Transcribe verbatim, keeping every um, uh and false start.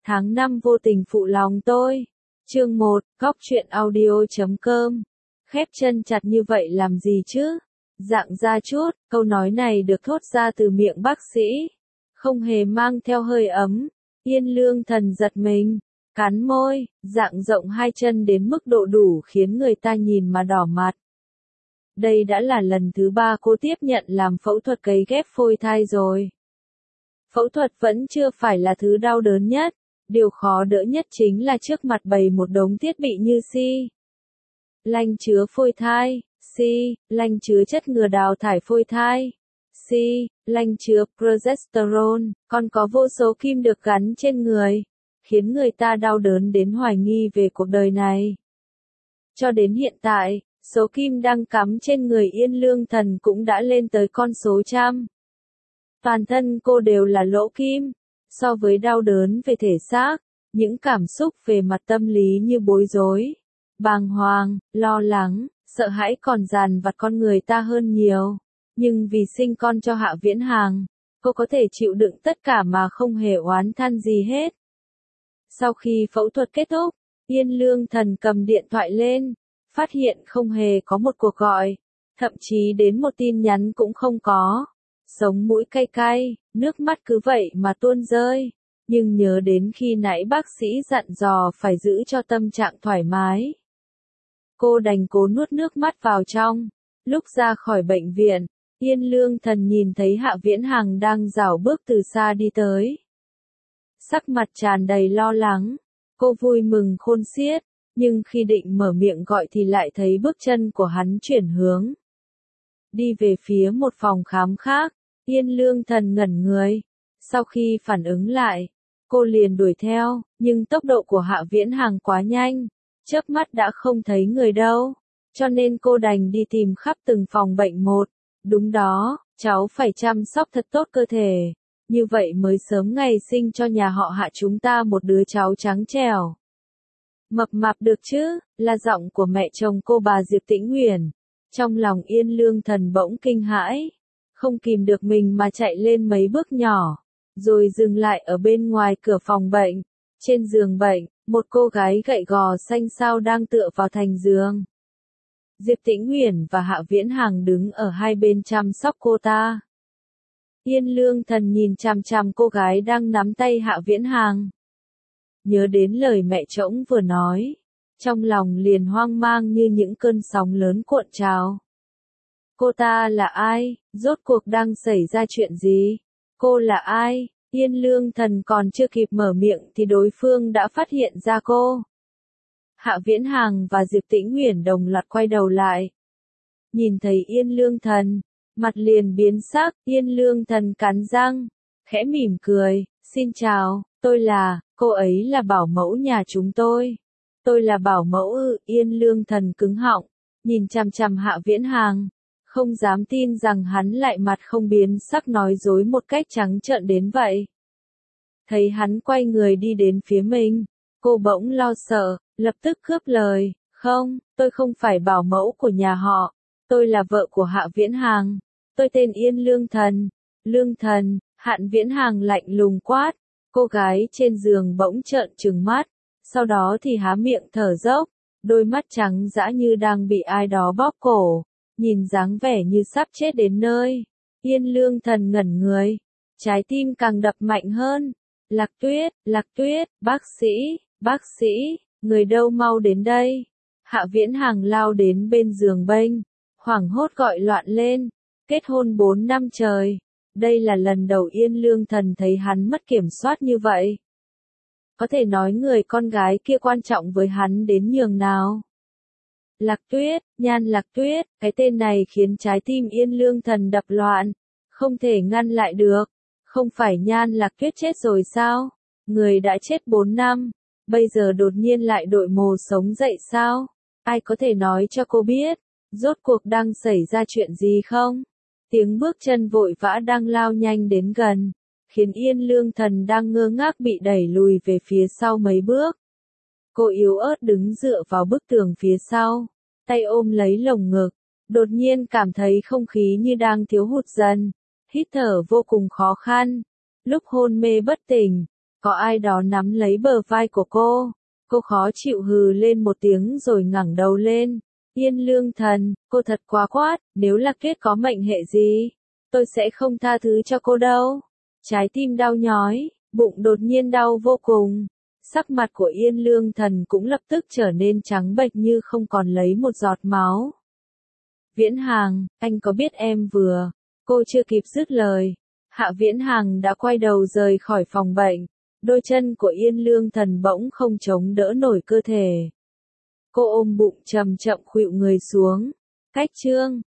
Tháng năm vô tình phụ lòng tôi. Chương một, góc truyện audio chấm com. Khép chân chặt như vậy làm gì chứ? Dạng ra chút, câu nói này được thốt ra từ miệng bác sĩ. Không hề mang theo hơi ấm. Yên Lương Thần giật mình, cắn môi, dạng rộng hai chân đến mức độ đủ khiến người ta nhìn mà đỏ mặt. Đây đã là lần thứ ba cô tiếp nhận làm phẫu thuật cấy ghép phôi thai rồi. Phẫu thuật vẫn chưa phải là thứ đau đớn nhất. Điều khó đỡ nhất chính là trước mặt bày một đống thiết bị như xi lanh chứa phôi thai, xi lanh chứa chất ngừa đào thải phôi thai, xi lanh chứa progesterone, còn có vô số kim được gắn trên người, khiến người ta đau đớn đến hoài nghi về cuộc đời này. Cho đến hiện tại, số kim đang cắm trên người Yên Lương Thần cũng đã lên tới con số trăm. Toàn thân cô đều là lỗ kim. So với đau đớn về thể xác, những cảm xúc về mặt tâm lý như bối rối, bàng hoàng, lo lắng, sợ hãi còn dằn vặt con người ta hơn nhiều. Nhưng vì sinh con cho Hạ Viễn Hàng, cô có thể chịu đựng tất cả mà không hề oán than gì hết. Sau khi phẫu thuật kết thúc, Yên Lương Thần cầm điện thoại lên, phát hiện không hề có một cuộc gọi, thậm chí đến một tin nhắn cũng không có. Sống mũi cay cay, nước mắt cứ vậy mà tuôn rơi, nhưng nhớ đến khi nãy bác sĩ dặn dò phải giữ cho tâm trạng thoải mái. Cô đành cố nuốt nước mắt vào trong. Lúc ra khỏi bệnh viện, Yên Lương Thần nhìn thấy Hạ Viễn Hàng đang rảo bước từ xa đi tới. Sắc mặt tràn đầy lo lắng, cô vui mừng khôn xiết, nhưng khi định mở miệng gọi thì lại thấy bước chân của hắn chuyển hướng. Đi về phía một phòng khám khác. Yên Lương Thần ngẩn người. Sau khi phản ứng lại, cô liền đuổi theo, nhưng tốc độ của Hạ Viễn Hàng quá nhanh, chớp mắt đã không thấy người đâu, cho nên cô đành đi tìm khắp từng phòng bệnh một. Đúng đó, cháu phải chăm sóc thật tốt cơ thể, như vậy mới sớm ngày sinh cho nhà họ Hạ chúng ta một đứa cháu trắng trẻo. Mập mạp được chứ, là giọng của mẹ chồng cô bà Diệp Tĩnh Uyển. Trong lòng Yên Lương Thần bỗng kinh hãi. Không kìm được mình mà chạy lên mấy bước nhỏ, rồi dừng lại ở bên ngoài cửa phòng bệnh. Trên giường bệnh, một cô gái gậy gò xanh xao đang tựa vào thành giường. Diệp Tĩnh Uyển và Hạ Viễn Hàng đứng ở hai bên chăm sóc cô ta. Yên Lương Thần nhìn chằm chằm cô gái đang nắm tay Hạ Viễn Hàng. Nhớ đến lời mẹ chồng vừa nói, trong lòng liền hoang mang như những cơn sóng lớn cuộn trào. Cô ta là ai? Rốt cuộc đang xảy ra chuyện gì? Cô là ai? Yên Lương Thần còn chưa kịp mở miệng thì đối phương đã phát hiện ra cô. Hạ Viễn Hàng và Diệp Tĩnh Uyển đồng loạt quay đầu lại. Nhìn thấy Yên Lương Thần, mặt liền biến sắc. Yên Lương Thần cắn răng, khẽ mỉm cười. Xin chào, tôi là, cô ấy là bảo mẫu nhà chúng tôi. Tôi là bảo mẫu ư? Yên Lương Thần cứng họng, nhìn chằm chằm Hạ Viễn Hàng. Không dám tin rằng hắn lại mặt không biến sắc nói dối một cách trắng trợn đến vậy. Thấy hắn quay người đi đến phía mình, cô bỗng lo sợ, lập tức cướp lời, không, tôi không phải bảo mẫu của nhà họ, tôi là vợ của Hạ Viễn Hàng, tôi tên Yên Lương Thần. Lương Thần, Hạ Viễn Hàng lạnh lùng quát, cô gái trên giường bỗng trợn trừng mắt, sau đó thì há miệng thở dốc, đôi mắt trắng dã như đang bị ai đó bóp cổ. Nhìn dáng vẻ như sắp chết đến nơi, Yên Lương Thần ngẩn người, trái tim càng đập mạnh hơn. Lạc Tuyết, Lạc Tuyết, bác sĩ, bác sĩ, người đâu mau đến đây. Hạ Viễn Hàng lao đến bên giường bênh, hoảng hốt gọi loạn lên, kết hôn bốn năm trời. Đây là lần đầu Yên Lương Thần thấy hắn mất kiểm soát như vậy. Có thể nói người con gái kia quan trọng với hắn đến nhường nào. Lạc Tuyết, Nhan Lạc Tuyết, cái tên này khiến trái tim Yên Lương Thần đập loạn, không thể ngăn lại được. Không phải Nhan Lạc Tuyết chết rồi sao? Người đã chết bốn năm, bây giờ đột nhiên lại đội mồ sống dậy sao? Ai có thể nói cho cô biết, rốt cuộc đang xảy ra chuyện gì không? Tiếng bước chân vội vã đang lao nhanh đến gần, khiến Yên Lương Thần đang ngơ ngác bị đẩy lùi về phía sau mấy bước. Cô yếu ớt đứng dựa vào bức tường phía sau, tay ôm lấy lồng ngực, đột nhiên cảm thấy không khí như đang thiếu hụt dần, hít thở vô cùng khó khăn. Lúc hôn mê bất tỉnh, có ai đó nắm lấy bờ vai của cô. Cô khó chịu hừ lên một tiếng rồi ngẩng đầu lên. Yên Lương Thần, cô thật quá quát, nếu là Kết có mệnh hệ gì, tôi sẽ không tha thứ cho cô đâu. Trái tim đau nhói, bụng đột nhiên đau vô cùng. Sắc mặt của Yên Lương Thần cũng lập tức trở nên trắng bệch như không còn lấy một giọt máu. Viễn Hàng, anh có biết em vừa... Cô chưa kịp dứt lời. Hạ Viễn Hàng đã quay đầu rời khỏi phòng bệnh. Đôi chân của Yên Lương Thần bỗng không chống đỡ nổi cơ thể. Cô ôm bụng chậm chậm khuỵu người xuống. Cách chương